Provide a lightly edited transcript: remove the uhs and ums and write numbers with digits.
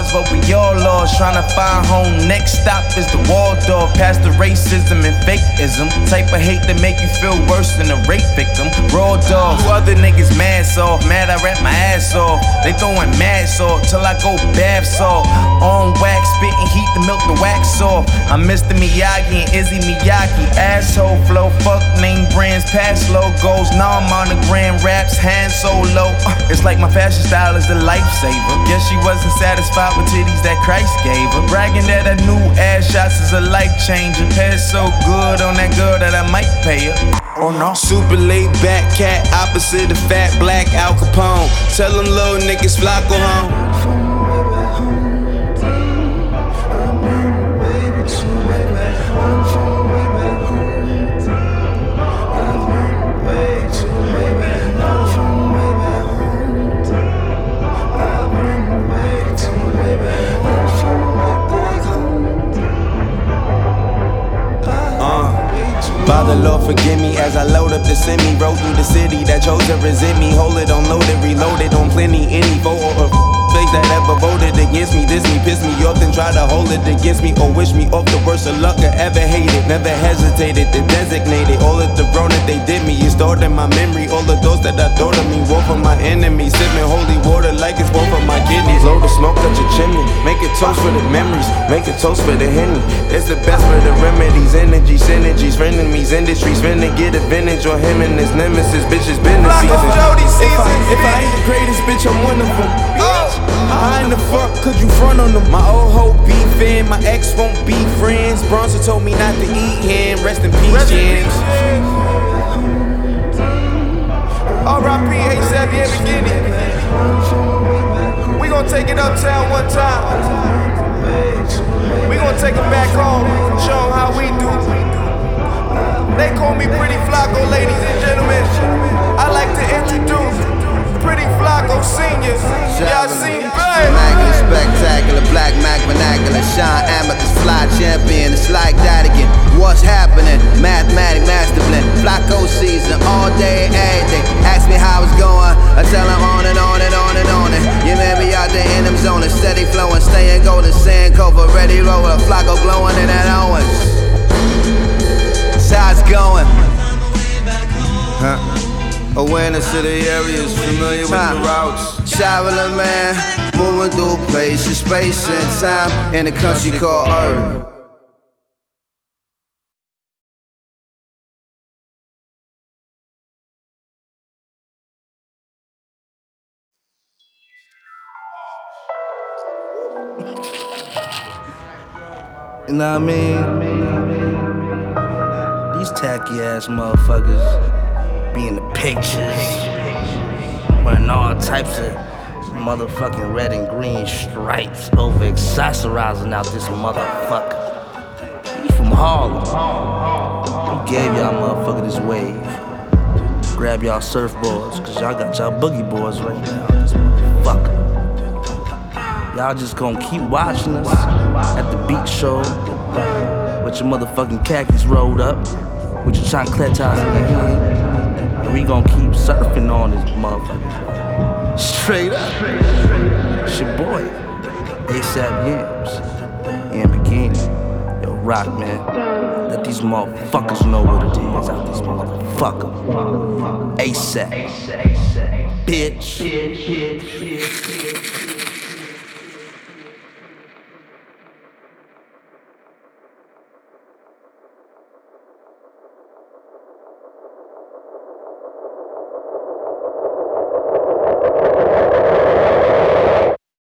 lost, but we all lost. Trying to find home, next stop is the Waldorf. Past the racism and fakeism. Type of hate that make you feel worse than a rape victim. Raw dog, you other niggas mad soft. Mad I rap my ass off. They throwing mad salt till I go bath salt. On wax, spitting heat to milk the wax off. I'm Mr. Miyagi and Izzy Miyagi. Asshole flow, fuck name brands, past logos. Now I'm on the grand raps, hand solo. It's like my fashion style is the lifesaver. Guess she wasn't satisfied with titties that Christ gave her. Bragging that her new ass shots is a life changer. Hair so good on that girl that I might pay her. Oh no. Super laid back cat, opposite of fat black Al Capone. Tell them little niggas fly go home. Father, Lord, forgive me as I load up the semi. Roll through the city that chose to resent me. Hold it on loaded, reloaded on plenty. Any vote or face that ever voted against me. This me, piss me off, then try to hold it against me. Or wish me off the worst of luck I ever hated. Never hesitated to designate it. All of the wrong that they did me is stored in my memory. All of those that I thought of me, war from my enemies. Sipping holy water like it's born from my kidneys. Load the smoke, touch your chimney. Make it toast for the memories. Make it toast for the Henny. It's the best for the remedies. Energy, synergies, frenemies. Industries finna get advantage on him and his nemesis. Bitches been the season. If I ain't the greatest, bitch, I'm one of them. How in the fuck could you front on them? My old hoe beefin', my ex won't be friends. Bronzer told me not to eat him. Rest in peace, James. R.I.P. ASAP, yeah, beginning. We gon' take it uptown one time. We gon' take it back home. Show them how we do. They call me Pretty Flacco, ladies and gentlemen. I like to introduce Pretty Flacco Sr. Y'all seen babe. Immaculate, spectacular, black Mac vernacular. Sean Amethyst, fly champion. It's like that again. What's happening? Mathematic master blend. Flacco season all day, every day. Ask me how it's going. I tell them on and on and on and on. You may be out there in them zones, steady flowing, staying golden, sand cover, ready roller. Flacco glowing in that Owens. How it's going? Awareness of the areas, familiar with the routes. Traveling man, moving through places, space and time in a country called Earth. You know what I mean? These tacky ass motherfuckers be in the pictures, wearing all types of motherfucking red and green stripes, over accessorizing out this motherfucker. You from Harlem? Who gave y'all motherfucker this wave? Grab y'all surfboards, cause y'all got y'all boogie boards right now. This motherfucker. Y'all just gonna keep watching us at the beach show with your motherfucking khakis rolled up, with your chancletas in the hand, and we gon' keep surfing on this motherfucker. Straight up. It's your boy, ASAP Yams, and Bikini. Yo, rock, man. Let these motherfuckers know what it is out this motherfucker. ASAP. Bitch.